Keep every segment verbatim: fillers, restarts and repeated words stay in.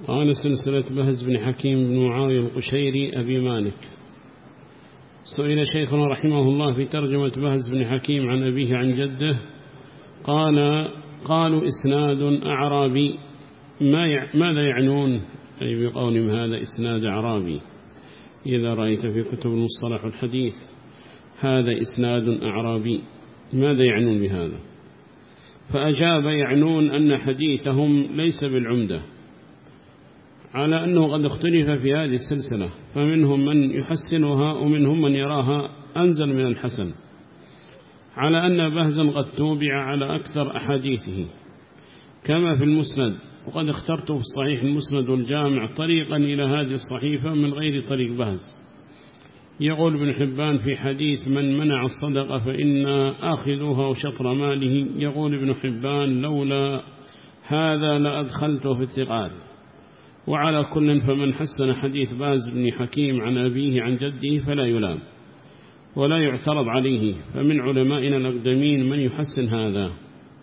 قال سلسلة بهز بن حكيم بن معاوية القشيري أبي مالك. سئل شيخنا رحمه الله في ترجمة بهز بن حكيم عن أبيه عن جده، قال قالوا إسناد أعرابي، ما يع... ماذا يعنون أي بقولهم هذا إسناد أعرابي؟ إذا رأيت في كتب المصطلح الحديث هذا إسناد أعرابي، ماذا يعنون بهذا؟ فأجاب يعنون أن حديثهم ليس بالعمدة، على أنه قد اختلف في هذه السلسلة، فمنهم من يحسنها ومنهم من يراها أنزل من الحسن، على أن بهزا قد توبع على أكثر أحاديثه كما في المسند، وقد اخترت في الصحيح المسند والجامع طريقا إلى هذه الصحيفة من غير طريق بهز. يقول ابن حبان في حديث من منع الصدقة فإن آخذوها وشطر ماله، يقول ابن حبان لولا هذا لأدخلته في الثقال. وعلى كل فمن حسن حديث باز بن حكيم عن أبيه عن جده فلا يلام ولا يعترض عليه، فمن علمائنا الأقدمين من يحسن هذا.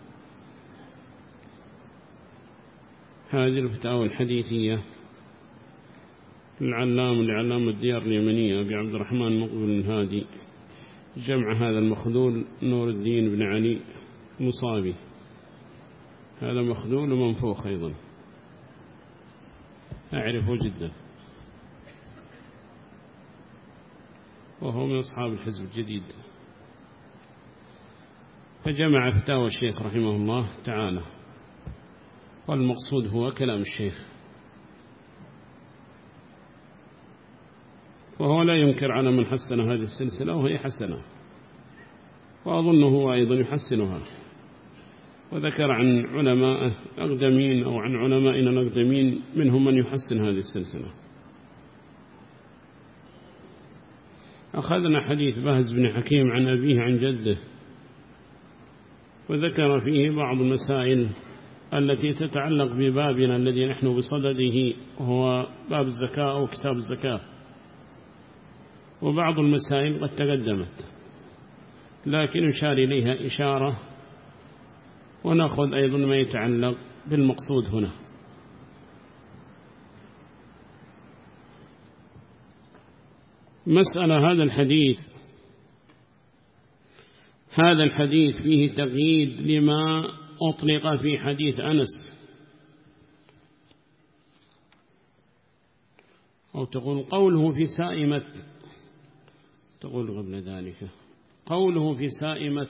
هذه الفتاوى الحديثية العلام لعلام الديار اليمنية أبي عبد الرحمن مقبل الهادي، جمع هذا المخذول نور الدين بن علي مصابي، هذا مخذول ومنفوخ أيضا أعرفه جدا، وهو من أصحاب الحزب الجديد. فجمع فتاوى الشيخ رحمه الله تعالى، والمقصود هو كلام الشيخ، وهو لا ينكر على من حسن هذه السلسلة وهي حسنة، وأظنه هو أيضا يحسنها. وذكر عن علماء أقدمين أو عن علمائنا الأقدمين منهم من يحسن هذه السلسلة. أخذنا حديث بهز بن حكيم عن أبيه عن جده، وذكر فيه بعض المسائل التي تتعلق ببابنا الذي نحن بصدده، هو باب الزكاة أو كتاب الزكاة، وبعض المسائل قد تقدمت لكن نشار إليها إشارة، ونأخذ أيضا ما يتعلق بالمقصود هنا. مسألة هذا الحديث هذا الحديث فيه تقييد لما أطلق في حديث أنس، أو تقول قوله في سائمة، تقول قبل ذلك قوله في سائمة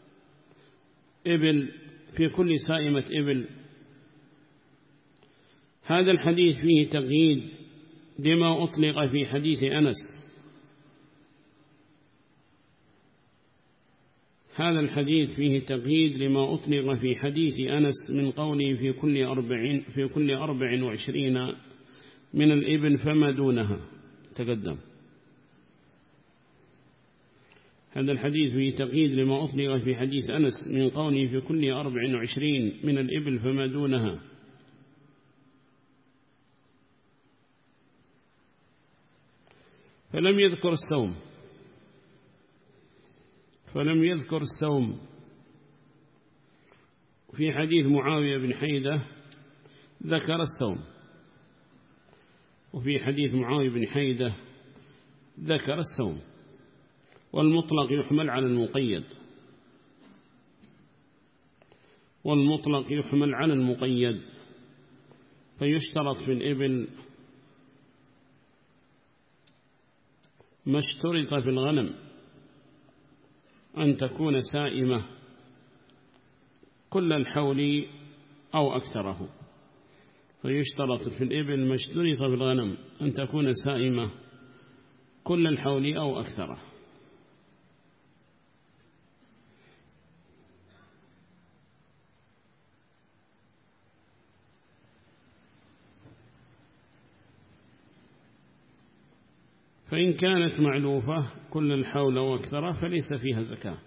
إبل، في كل سائمة إبل، هذا الحديث فيه تقييد لما أطلق في حديث أنس. هذا الحديث فيه تقييد لما أطلق في حديث أنس من قوله في كل أربعين في كل أربع وعشرين من الإبل فما دونها تقدم. هذا الحديث فيه تقييد لما أطلق في حديث أنس من قوله في كل أربع وعشرين من الإبل فما دونها. فلم يذكر السوم فلم يذكر السوم في حديث معاوية بن حيدة ذكر السوم، وفي حديث معاوية بن حيدة ذكر السوم. والمطلق يحمل على المقيد والمطلق يحمل على المقيد فيشترط في الإبل ما اشترط في الغنم أن تكون سائمة كل الحول أو أكثره، فيشترط في الإبل ما اشترط في الغنم أن تكون سائمة كل الحول أو أكثره. فإن كانت معلوفة كل الحول وأكثره فليس فيها زكاة.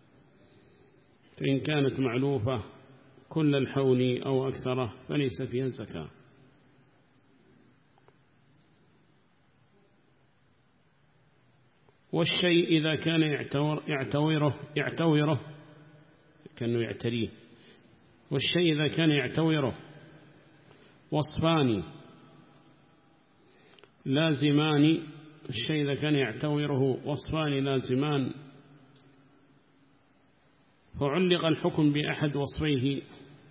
فإن كانت معلوفة كل الحول أو أكثره فليس فيها زكاة. والشيء إذا كان يعتور يعتوره يعتوره كأنه يعتريه، والشيء إذا كان يعتوره وصفان لازمان، الشيء إذا كان يعتوره وصفان لازمان فعلق الحكم بأحد وصفيه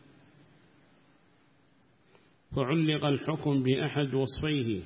فعلق الحكم بأحد وصفيه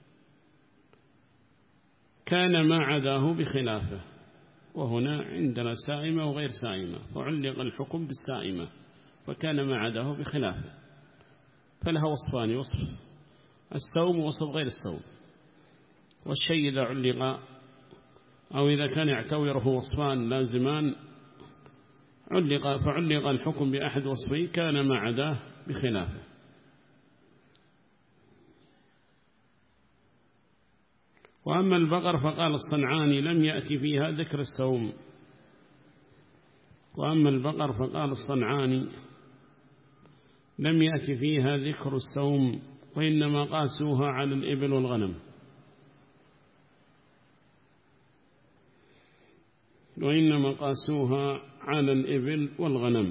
كان ما عداه بخلافه. وهنا عندنا سائمة وغير سائمة، فعلق الحكم بالسائمة فكان ما عداه بخلافه، فلها وصفان: وصف السوم ووصف غير السوم. والشيء إذا علق أو إذا كان يعتوره وصفان لازمان علق فعلق الحكم بأحد وصفيه كان ما عداه بخلافه. وأما البقر فقال الصنعاني لم يأتي فيها ذكر السوم. وأما البقر فقال الصنعاني لم يأتي فيها ذكر السوم، وإنما قاسوها على الإبل والغنم. وإنما قاسوها على الإبل والغنم.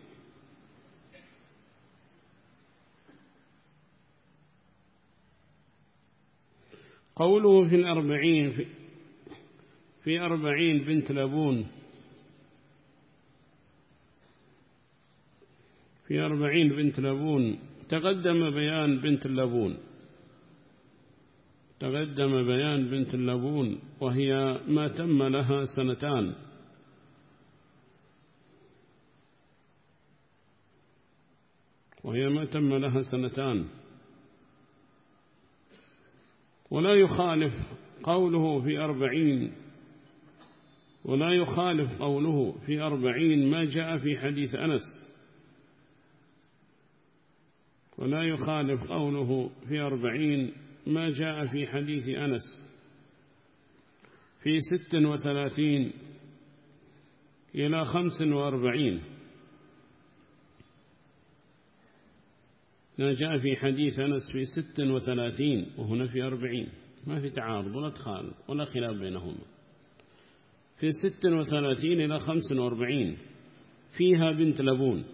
قوله في الأربعين في, في أربعين بنت لبون في أربعين بنت لبون تقدم بيان بنت اللبون تقدم بيان بنت اللبون وهي ما تم لها سنتان، وهي ما تم لها سنتان ولا يخالف قوله في أربعين ولا يخالف قوله في أربعين ما جاء في حديث أنس ولا يخالف قوله في أربعين ما جاء في حديث أنس في ست وثلاثين إلى خمس وأربعين. ما جاء في حديث أنس في ست وثلاثين وهنا في أربعين، ما في تعارض ولا ادخال ولا خلاف بينهما. في ست وثلاثين إلى خمس وأربعين فيها بنت لبون.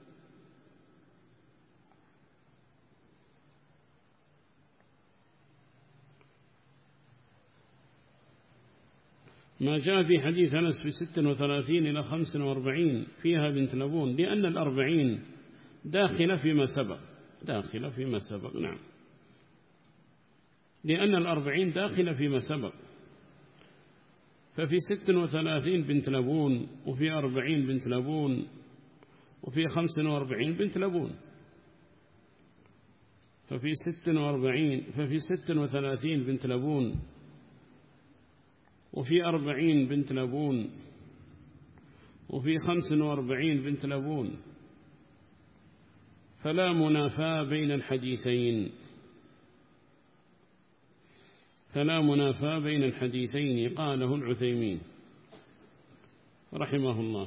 ما جاء في حديث أنس في ست وثلاثين إلى خمس وأربعين فيها بنت لبون، لأن الأربعين داخلة فيما سبق داخلة فيما سبق نعم، لأن الأربعين داخلة فيما سبق. ففي ست وثلاثين بنت لبون، وفي أربعين بنت لبون، وفي خمس وأربعين بنت لبون. ففي ست وأربعين ففي ست وثلاثين بنت لبون، وفي أربعين بنت لبون، وفي خمس وأربعين بنت لبون، فلا منافاة بين الحديثين فلا منافاة بين الحديثين قاله العثيمين رحمه الله.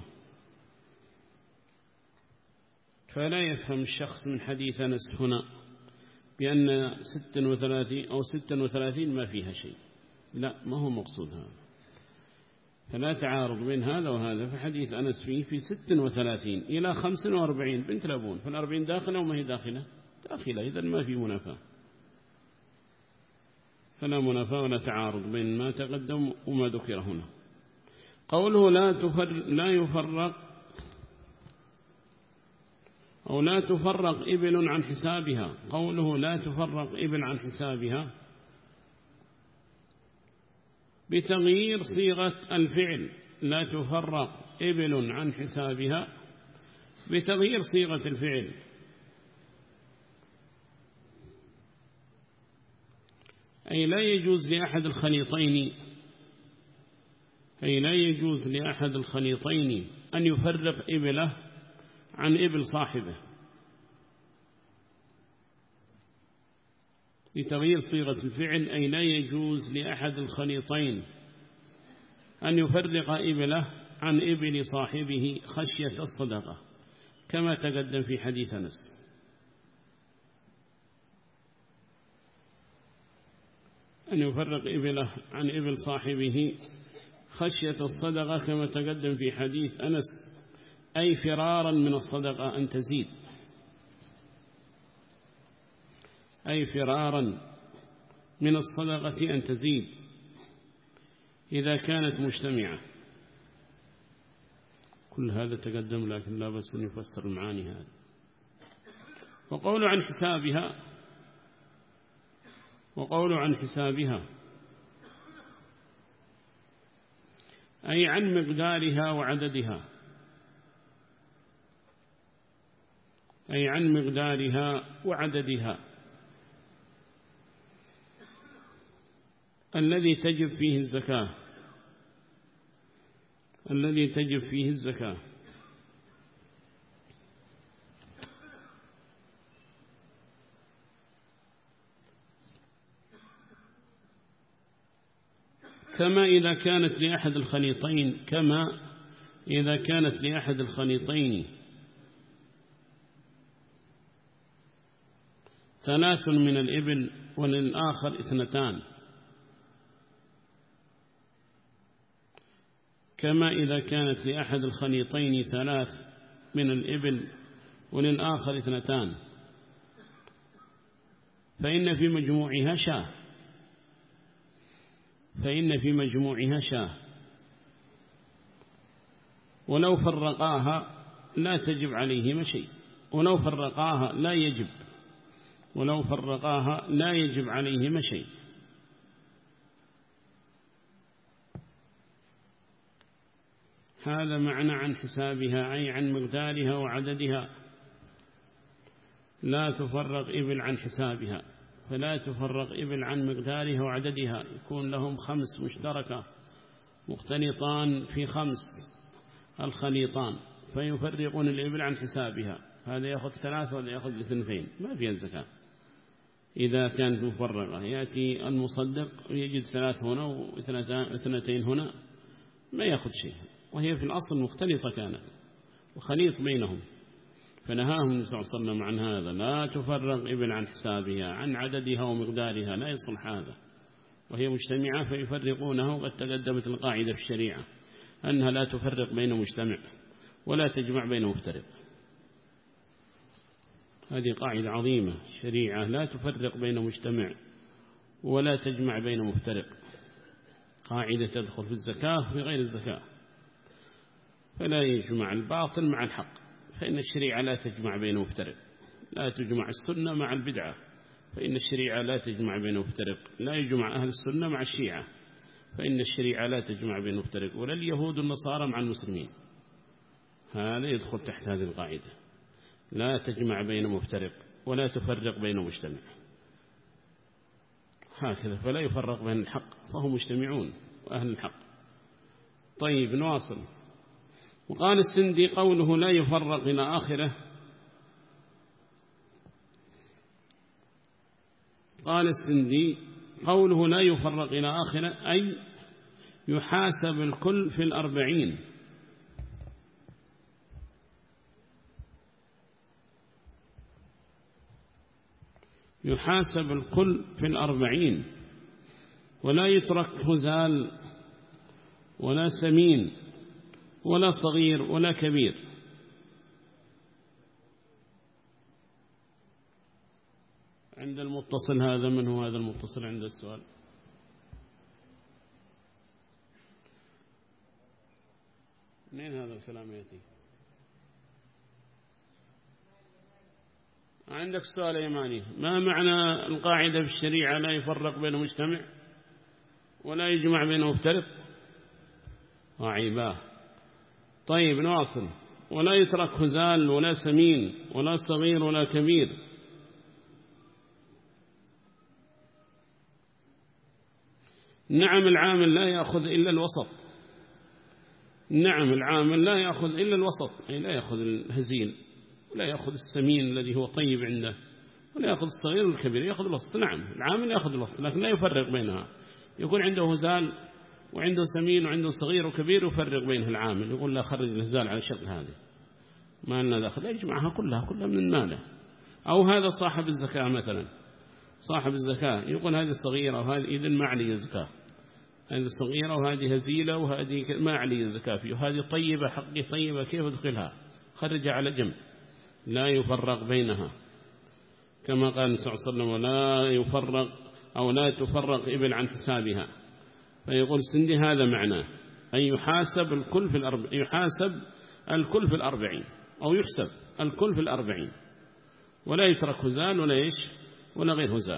فلا يفهم الشخص من حديث أنس هنا بأن ست وثلاثين أو ست وثلاثين ما فيها شيء، لا، ما هو مقصود هذا. فلا تعارض بين هذا وهذا. فحديث أنس فيه في ست وثلاثين إلى خمس وأربعين بنت لبون، فالأربعين داخلة وما هي داخلة داخلة، إذن ما في منافاة. فلا منافاة ولا تعارض بين ما تقدم وما ذكر هنا. قوله لا تفر لا يفرق أو لا تفرق إبل عن حسابها. قوله لا تفرق إبل عن حسابها بتغيير صيغة الفعل. لا تفرق إبل عن حسابها بتغيير صيغة الفعل، أي لا يجوز لأحد الخليطين أي لا يجوز لأحد الخليطين أن يفرق إبله عن إبل صاحبه بتغيير صيغة الفعل، أي لا يجوز لأحد الخليطين أن يفرق إبله عن إبل صاحبه خشية الصدقة، كما تقدم في حديث أنس. أن يفرق إبله عن إبل صاحبه خشية الصدقة كما تقدم في حديث أنس، أي فرارا من الصدقة أن تزيد أي فرارا من الصدقة أن تزيد إذا كانت مجتمعة. كل هذا تقدم لكن لا بس أن يفسر المعاني هذا. وقول عن حسابها وقول عن حسابها أي عن مقدارها وعددها، أي عن مقدارها وعددها الذي تجب فيه الزكاة الذي تجب فيه الزكاة كما إذا كانت لأحد الخليطين كما إذا كانت لأحد الخليطين ثلاث من الإبل وللآخر اثنتان، كما إذا كانت لأحد الخليطين ثلاث من الإبل وللآخر اثنتان، فإن في مجموعها شاة فإن في مجموعها شاة ولو فرقاها لا تجب عليهما شيء ولو فرقاها لا يجب ولو فرقاها لا يجب عليهما شيء. هذا معنى عن حسابها أي عن مقدارها وعددها. لا تفرق إبل عن حسابها، فلا تفرق إبل عن مقدارها وعددها، يكون لهم خمس مشتركة مختلطان في خمس الخليطان فيفرقون الإبل عن حسابها، هذا يأخذ ثلاثة ولا يأخذ اثنتين، ما فيها الزكاة. إذا كانت مفرقة يأتي المصدق ويجد ثلاث هنا واثنتين هنا ما يأخذ شيء، وهي في الأصل مختلطة كانت وخليط بينهم، فنهاهم النبي صلى الله عليه وسلم عن هذا. لا تفرق إبل عن حسابها عن عددها ومقدارها، لا يصلح هذا، وهي مجتمعة فيفرقونه. وقد تقدمت القاعدة في الشريعة أنها لا تفرق بين مجتمع ولا تجمع بين مفترق، هذه قاعدة عظيمة الشريعة، لا تفرق بين مجتمع ولا تجمع بين مفترق، قاعدة تدخل في الزكاة وفي غير الزكاة، فلا يجمع الباطل مع الحق، فإن الشريعة لا تجمع بين مفترق، لا تجمع السنة مع البدعة، فإن الشريعة لا تجمع بين مفترق، لا يجمع أهل السنة مع الشيعة، فإن الشريعة لا تجمع بين مفترق، ولا اليهود والنصارى مع المسلمين، هذا يدخل تحت هذه القاعدة، لا تجمع بين مفترق ولا تفرق بين مجتمع، هكذا، فلا يفرق بين الحق، فهم مجتمعون وأهل الحق. طيب نواصل. وقال السندي قوله لا يفرق إلى آخره، قال السندي قوله لا يفرق إلى آخره أي يحاسب الكل في الأربعين، يحاسب الكل في الأربعين، ولا يترك هزال ولا سمين ولا صغير ولا كبير. عند المتصل هذا، من هو هذا المتصل عند السؤال؟ منين هذا الكلام يأتي؟ عندك سؤال يماني، ما معنى القاعدة في الشريعة لا يفرق بين مجتمع ولا يجمع بين مفترق؟ وعيباه. طيب نواصل. ولا يترك هزال ولا سمين ولا صغير ولا كبير. نعم العامل لا يأخذ إلا الوسط، نعم العامل لا يأخذ إلا الوسط، أي لا يأخذ الهزيل ولا يأخذ السمين الذي هو طيب عنده ولا يأخذ الصغير والكبير، يأخذ الوسط. نعم العامل يأخذ الوسط، لكن لا يفرق بينها، يكون عنده هزال وعنده سمين وعنده صغير وكبير يفرق بينه العامل، يقول لا خرج الهزال على شكل هذه ما لنا داخل، لا يجمعها كلها كلها من المال. أو هذا صاحب الزكاة مثلا، صاحب الزكاة يقول هذه صغيرة وهذه إذن ما عليه زكاة، هذه صغيرة وهذه هزيلة وهذه ما عليه زكاة فيه، وهذه طيبة حقي طيبة كيف أدخلها؟ خرج على جنب، لا يفرق بينها، كما قال صلى الله عليه وسلم ولا يفرق أو لا تفرق إبل عن حسابها. فيقول السندي هذا معناه أن يحاسب الكل في الأربع يحاسب الكل في الأربعين أو يحسب الكل في الأربعين ولا يترك هزال ولا إيش ولا غير هزال.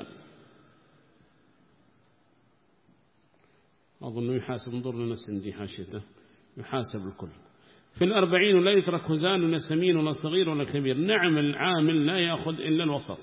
أظن يحاسب انظر لنا السندي حاشيته يحاسب الكل في الأربعين ولا يترك هزال ولا سمين ولا صغير ولا كبير. نعم العامل لا يأخذ إلا الوسط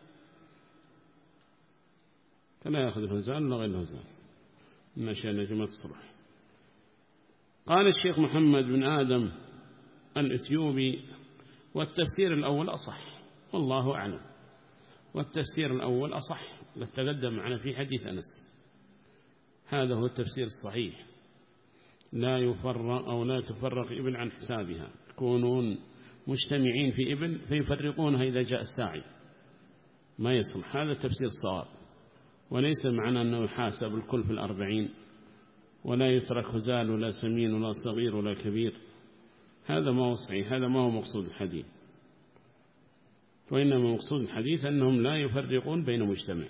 فلا يأخذ الهزال ولا غير الهزال من أشياء نجمة الصلح. قال الشيخ محمد بن آدم الإثيوبي والتفسير الأول أصح والله أعلم. والتفسير الأول أصح لتقدم معنا في حديث أنس. هذا هو التفسير الصحيح لا يفرق أو لا تفرق إبل عن حسابها يكونون مجتمعين في إبل فيفرقونها إذا جاء الساعي ما يصلح. هذا التفسير الصواب وليس معنى أنه يحاسب الكل في الأربعين ولا يترك هزال ولا سمين ولا صغير ولا كبير. هذا ما هو صحيح هذا ما هو مقصود الحديث. وإنما مقصود الحديث أنهم لا يفرقون بين مجتمع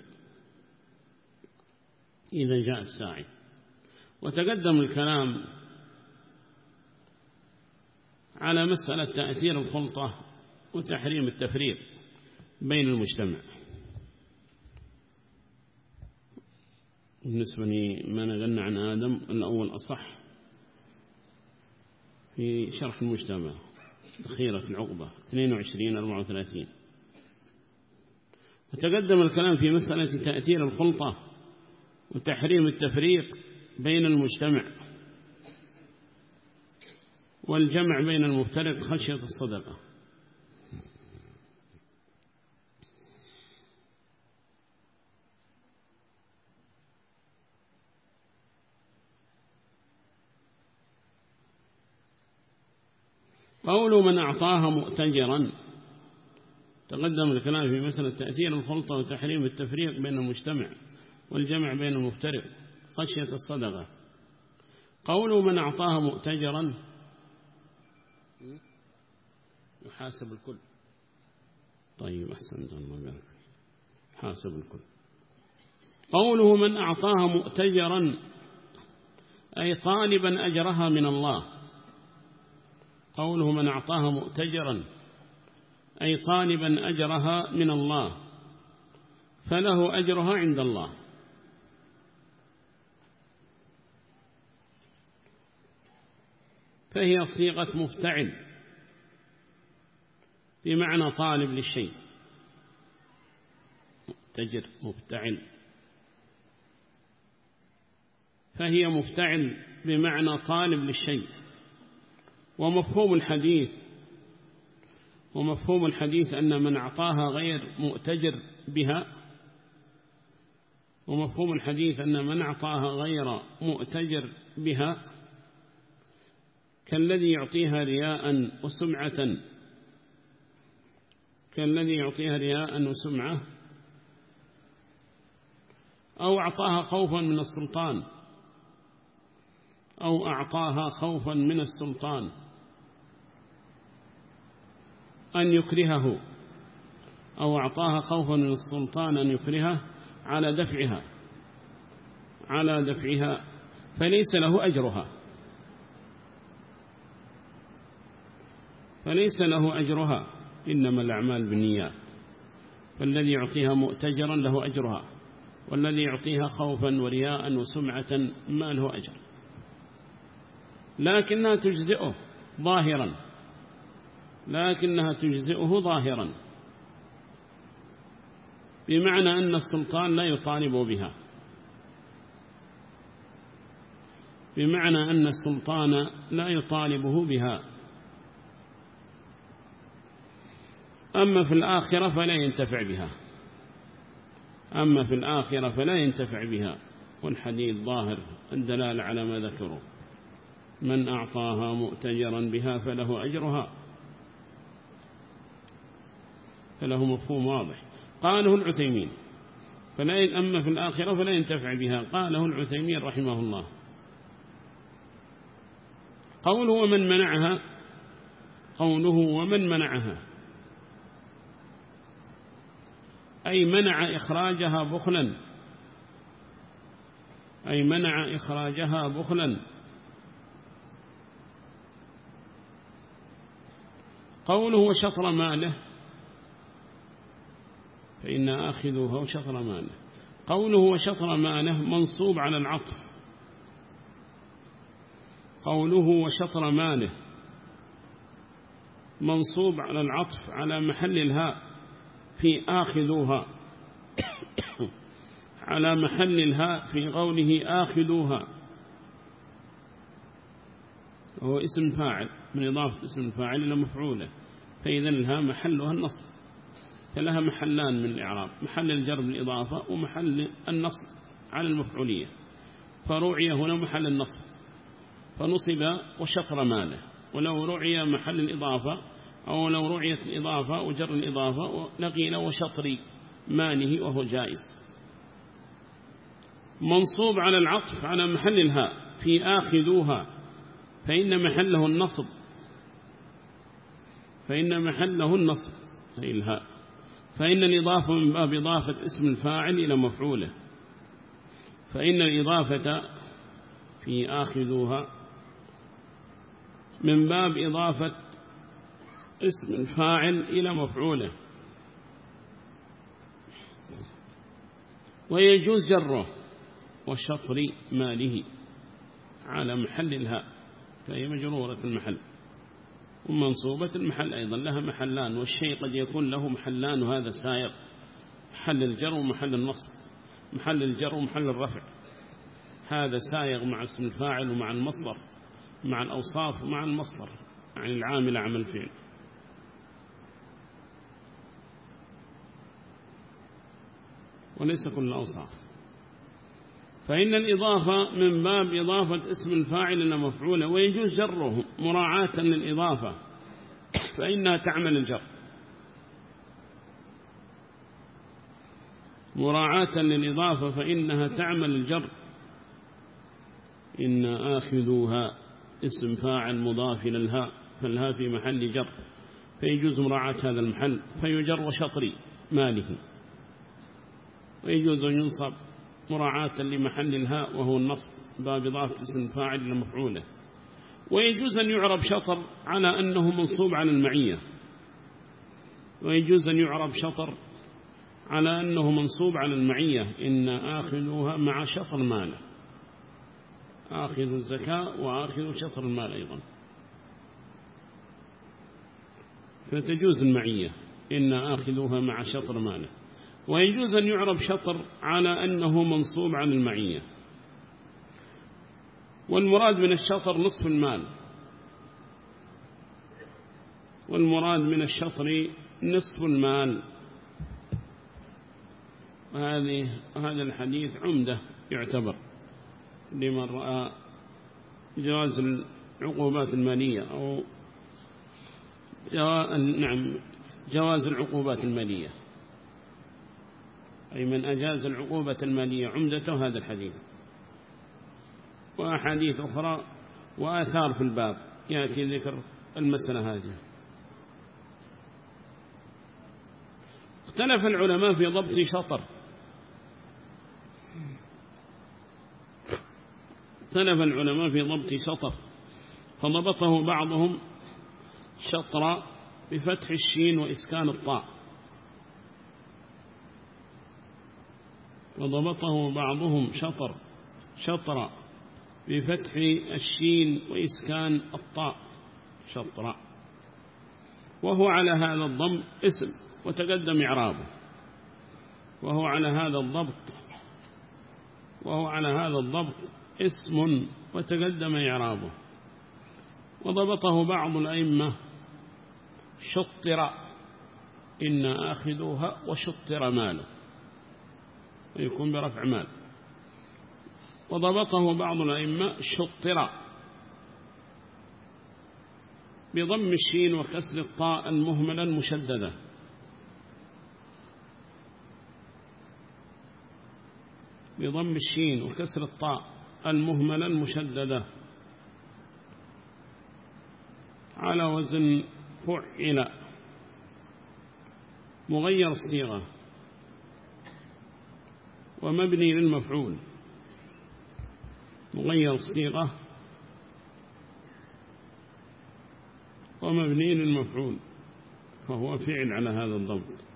إذا جاء الساعي. وتقدم الكلام على مسألة تأثير الخلطة وتحريم التفريق بين المجتمع. بالنسبة لما نقلنا عن آدم الأول أصح في شرح المجتمع أخيرة العقبة اثنين وعشرين أربعة وثلاثين. وتقدم الكلام في مسألة تأثير الخلطة وتحريم التفريق بين المجتمع والجمع بين المفترق خشية الصدقة. قول من أعطاها مؤتجرا تقدم الكلام في مسألة تأثير الخلطة وتحريم التفريق بين المجتمع والجمع بين المفترق خشية الصدقة. قول من أعطاها مؤتجرا يحاسب الكل. طيب أحسنت الله بارك حاسب الكل. قوله من أعطاها مؤتجرا أي طالبا أجرها من الله. قوله من أعطاها مؤتجرا أي طالبا أجرها من الله فله أجرها عند الله. فهي صيغة مفتعل بمعنى طالب للشيء. مؤتجر مفتعل فهي مفتعل بمعنى طالب للشيء. ومفهوم الحديث ومفهوم الحديث أن من أعطاها غير مؤتجر بها. ومفهوم الحديث أن من أعطاها غير مؤتجر بها كالذي يعطيها رياء وسمعة كالذي يعطيها رياء وسمعة أو أعطاها خوفا من السلطان أو أعطاها خوفا من السلطان أن يكرهه أو أعطاها خوفا من السلطان أن يكرهه على دفعها على دفعها فليس له أجرها فليس له أجرها إنما الأعمال بالنيات. فالذي يعطيها مؤتجرا له أجرها والذي يعطيها خوفا ورياء وسمعة ما له أجر لكنها تجزئه ظاهرا لكنها تجزئه ظاهرا بمعنى أن السلطان لا يطالب بها بمعنى أن السلطان لا يطالبه بها. أما في الآخرة فلا ينتفع بها أما في الآخرة فلا ينتفع بها. والحديث ظاهر الدلالة على ما ذكروا من أعطاها مؤتجرا بها فله أجرها فله مفهوم واضح. قاله العثيمين فلا أما في الآخرة فلا ينتفع بها. قاله العثيمين رحمه الله. قوله ومن منعها قوله ومن منعها أي منع إخراجها بخلا أي منع إخراجها بخلا. قوله وشطر ماله فإن آخذها وشطر ماله. قوله وشطر ماله منصوب على العطف. قوله وشطر ماله منصوب على العطف على محل الهاء في آخذوها على محل الهاء في قوله آخذوها، وهو اسم فاعل من إضافة اسم الفاعل إلى مفعوله، فإذا الهاء محلها النصب، فلها محلان من الإعراب، محل الجر بالإضافة ومحل النصب على المفعولية، فرعي هنا محل النصب فنصب وشطر ماله. ولو رعي محل الإضافة أو لو رعيت الإضافة وجر الإضافة لقيل وشطر ماله وهو جائز. منصوب على العطف على محل الهاء في آخذوها فإن محله النصب فإن محله النصب أي الهاء، فإن الإضافة من باب إضافة اسم الفاعل إلى مفعوله، فإن الإضافة في آخذوها من باب إضافة اسم الفاعل إلى مفعوله، ويجوز جره وشطر ماله على محل الهاء، فهي مجرورة المحل ومنصوبة المحل أيضا، لها محلان، والشيء قد يكون له محلان وهذا سائر، محل الجر ومحل النصب، محل الجر ومحل الرفع، هذا سائغ مع اسم الفاعل ومع المصدر مع الأوصاف ومع المصدر عن العامل عمل الفعل. وليس كل الأوصاف. فإن الإضافة من باب إضافة اسم الفاعل إلى مفعوله، ويجوز جره مراعاة للإضافة فإنها تعمل الجر، مراعاة للإضافة فإنها تعمل الجر. إن آخذوها اسم فاعل مضاف إلى الهاء، فالهاء في محل جر، فيجوز مراعاة هذا المحل فيجر وشطر ماله، ويجوز أن ينصب مراعاة لمحل الهاء وهو النصب باب إضافة اسم فاعل إلى مفعوله. ويجوز أن يعرب شطر على أنه منصوب على المعية، ويجوز أن يعرب شطر على أنه منصوب على المعية. إن آخذوها مع شطر ماله، آخذ الزكاة وآخذ شطر المال أيضا، فتجوز المعية إن آخذوها مع شطر ماله. ويجوز أن يعرب شطر على أنه منصوب على المعية، والمراد من الشطر نصف المال، والمراد من الشطر نصف المال. هذه هذا الحديث عمدة يعتبر لمن رأى جواز العقوبات المالية أو جواز نعم جواز العقوبات المالية، أي من أجاز العقوبة المالية عمدته هذا الحديث. وأحاديث أخرى وآثار في الباب يأتي ذكر المسألة هذه. اختلف العلماء في ضبط شطر، اختلف العلماء في ضبط شطر، فضبطه بعضهم شطر بفتح الشين وإسكان الطاء، وضبطه بعضهم شطر شطر بفتح الشين وإسكان الطاء شطر، وهو على هذا الضم اسم وتقدم إعرابه، وهو على هذا الضبط وهو على هذا الضبط اسم وتقدم إعرابه. وضبطه بعض الأئمة شطر إن آخذوها وشطر ماله، ويكون برفع مال. وضبطه بعض الأئمة شطر بضم الشين وكسر الطاء المهملة المشددة، بضم الشين وكسر الطاء المهملة المشددة على وزن فعل، مغير الصيغة ومبني للمفعول. مغير الصيغة ومبني للمفعول، فهو فعل على هذا الضبط.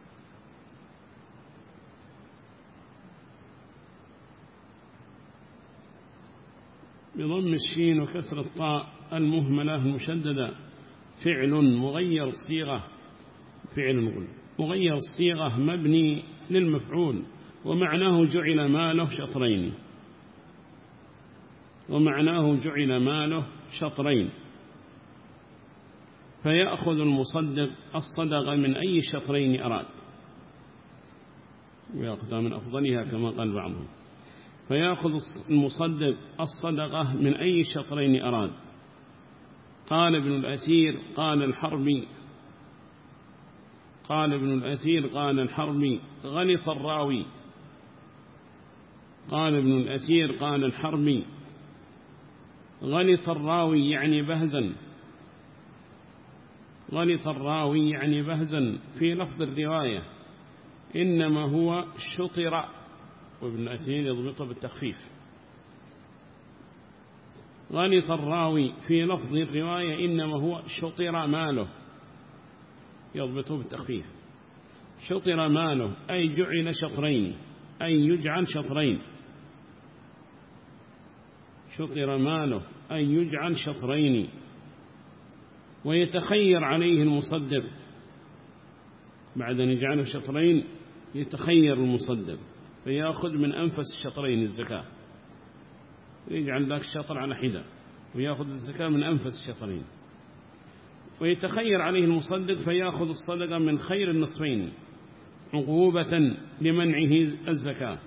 بضم الشين وكسر الطاء المهملة المشددة فعل مغير الصيغة، فعل مغير الصيغة مبني للمفعول، ومعناه جعل ماله شطرين، ومعناه جعل ماله شطرين، فيأخذ المصدق الصدقة من أي شطرين أراد، ويأخذ من أفضلها كما قال بعضهم. فيأخذ المصدق الصدقة من أي شطرين أراد. قال ابن الأثير قال الحربي قال ابن الأثير قال الحربي غلط الراوي. قال ابن الأثير قال الحربي غلط الراوي يعني بهزا، غلط الراوي يعني بهزا في لفظ الرواية، إنما هو شطر، وابن الأثير يضبطه بالتخفيف. غلط الراوي في لفظ الرواية إنما هو شطر ماله، يضبطه بالتخفيف. شطر ماله أي جعل شطرين، أي يجعل شطرين. شطر ماله أي يجعل شطرين. ويتخير عليه المصدر بعد أن يجعله شطرين، يتخير المصدر فيأخذ من أنفس الشطرين الزكاة، يجعل ذاك الشطر على حدة ويأخذ الزكاة من أنفس الشطرين. ويتخير عليه المصدق فيأخذ الصدقة من خير النصفين عقوبة لمنعه الزكاة.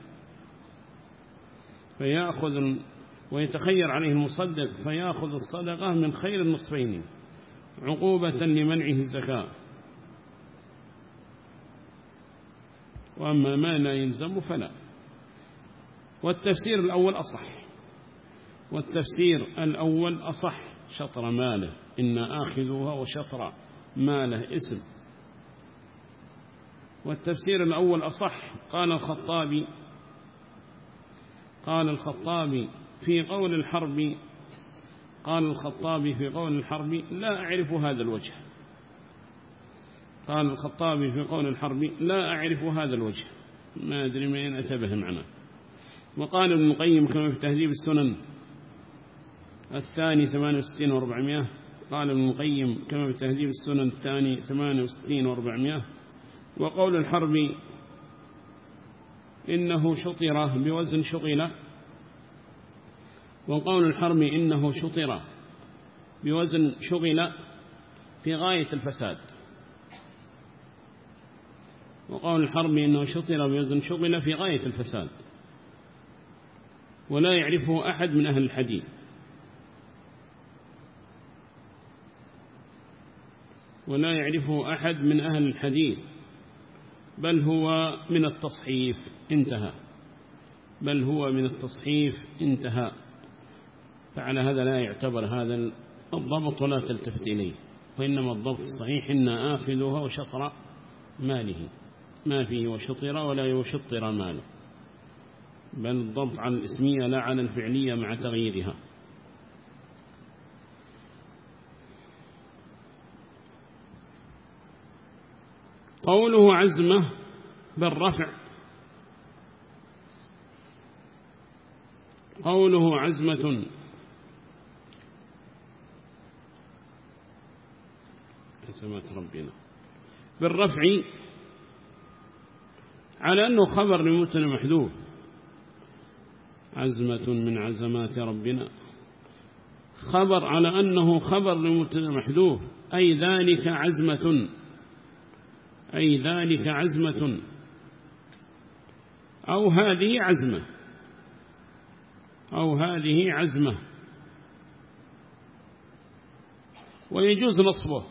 فيأخذ ويتخير عليه المصدق فيأخذ الصدقة من خير النصفين عقوبة لمنعه الزكاة. وأما ما لا يلزم فلا. والتفسير الأول أصح، والتفسير الأول أصح. شطر ماله إن آخذها، وشطر ماله اسم. والتفسير الأول أصح. قال الخطابي قال الخطابي في قول الحرب قال الخطابي في قول الحرب لا أعرف هذا الوجه. قال الخطابي في قول الحرب لا أعرف هذا الوجه، ما أدري من أتبه معنا. وقال ابن القيم كما في تهذيب السنن الثاني ثمانية وستين وأربعمائة، قال ابن القيم كما في تهذيب السنن الثاني ثمانية وستين وأربعمائة. وقول الحرب إنه شطر بوزن شغل، وقول الحرب إنه شطر بوزن شغل في غاية الفساد. وقول الحرب إنه شطر بوزن شغل في غاية الفساد، ولا يعرفه أحد من أهل الحديث، ولا يعرفه أحد من أهل الحديث، بل هو من التصحيف انتهى، بل هو من التصحيف انتهى. فعلى هذا لا يعتبر هذا الضبط ولا تلتفت إليه، وإنما الضبط الصحيح إن آخذها وشطر ماله، ما فيه وشطر ولا يشطر ماله، بل الضبط على الاسمية لا على الفعلية مع تغييرها. قوله عزمة بالرفع، قوله عزمة حسمات ربنا بالرفع على أنه خبر لمبتدا محذوف. عزمة من عزمات ربنا خبر على أنه خبر لمبتدا محذوف، أي ذلك عزمة، أي ذلك عزمة، أو هذه عزمة، أو هذه عزمة. ويجوز نصبه،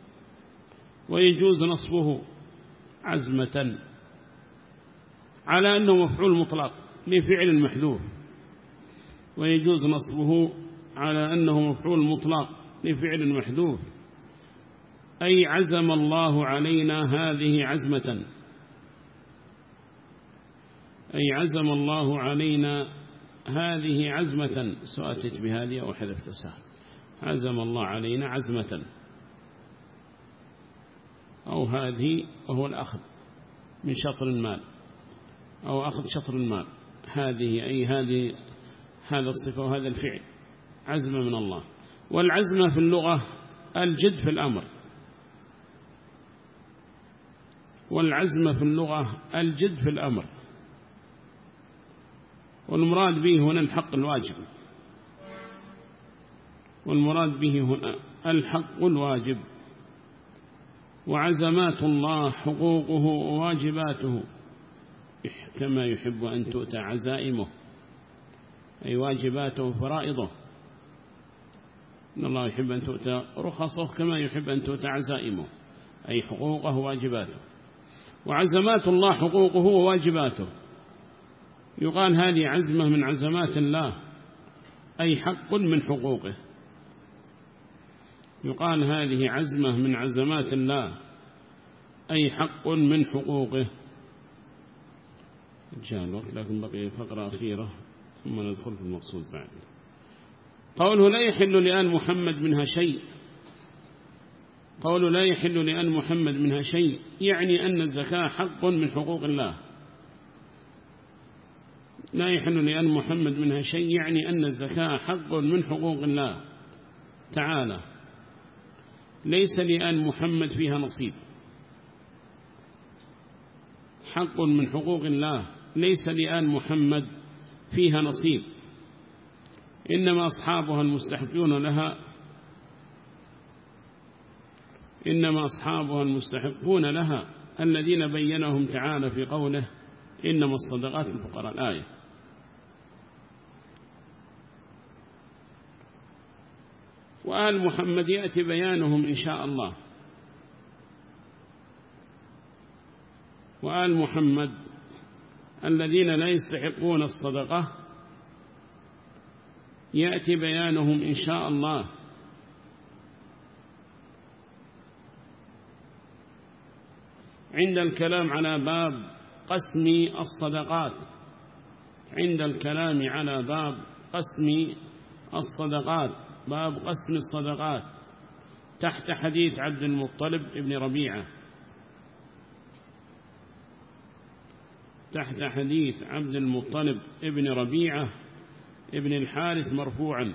ويجوز نصبه عزمة على أنه مفعول مطلق لفعل محذوف، ويجوز نصبه على أنه مفعول مطلق لفعل محذوف، أي عزم الله علينا هذه عزمة، أي عزم الله علينا هذه عزمة، سؤالت بهذه أو حذفت سهم، عزم الله علينا عزمة، أو هذه وهو الأخذ من شطر المال أو أخذ شطر المال، هذه أي هذه هذا الصفة وهذا الفعل عزمة من الله. والعزمة في اللغة الجد في الأمر، والعزمة في اللغة الجد في الأمر، والمراد به هنا الحق الواجب، والمراد به هنا الحق الواجب. وعزمات الله حقوقه وواجباته كما يحب أن تؤتى عزائمه، أي واجباته فرائضه، إن الله يحب أن تؤتى رخصه كما يحب أن تؤتى عزائمه، أي حقوقه وواجباته. وعزمات الله حقوقه وواجباته، يقال هذه عزمة من عزمات الله، أي حق من حقوقه، يقال هذه عزمة من عزمات الله، أي حق من حقوقه. جاء الوقت لكن بقي فقرة أخيرة ثم ندخل في المقصود بعد. قوله لا يحل لآل محمد منها شيء، قوله لا يحل لآل محمد منها شيء يعني أن الزكاة حق من حقوق الله. لا يحل لآل محمد منها شيء يعني أن الزكاة حق من حقوق الله تعالى، ليس لآل محمد فيها نصيب، حق من حقوق الله ليس لآل محمد فيها نصيب، إنما أصحابها المستحقون لها إنما أصحابها المستحقون لها الذين بينهم تعالى في قوله إنما الصدقات الفقراء، الآية. وآل محمد يأتي بيانهم إن شاء الله. وآل محمد الذين لا يستحقون الصدقة يأتي بيانهم إن شاء الله. عند الكلام على باب قسم الصدقات، عند الكلام على باب قسم الصدقات، باب قسم الصدقات تحت حديث عبد المطلب ابن ربيعة، تحت حديث عبد المطلب ابن ربيعة ابن الحارث مرفوعا: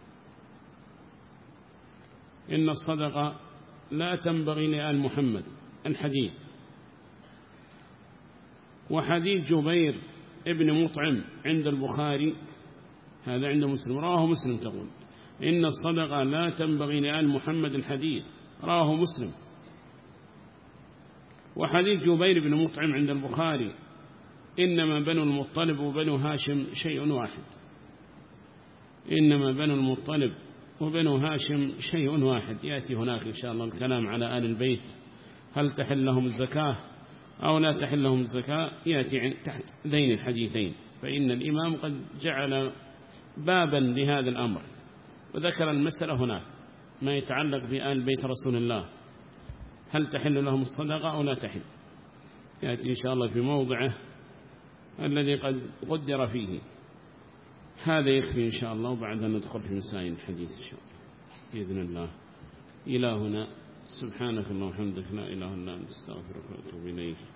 إن الصدقة لا تنبغي لآل محمد، الحديث. وحديث جبير ابن مطعم عند البخاري، هذا عند مسلم، رواه مسلم، تقول إن الصدقة لا تنبغي لآل محمد، الحديث رواه مسلم. وحديث جبير بن مطعم عند البخاري: إنما بنو المطلب وبنو هاشم شيء واحد، إنما بنو المطلب وبنو هاشم شيء واحد. يأتي هناك إن شاء الله الكلام على آل البيت، هل تحل لهم الزكاة أو لا تحل لهم الزكاة، يأتي تحت ذين الحديثين، فإن الإمام قد جعل بابا لهذا الأمر وذكر المسألة هناك ما يتعلق بآل بيت رسول الله، هل تحل لهم الصدقة أو لا تحل، يأتي إن شاء الله في موضعه الذي قد قدر فيه. هذا يكفي إن شاء الله، وبعد أن ندخل في مسائل الحديث إن شاء الله بإذن الله. إلى هنا، سبحانك اللهم وبحمدك، لا إله إلا أنت، استغفرك وأتوب إليك.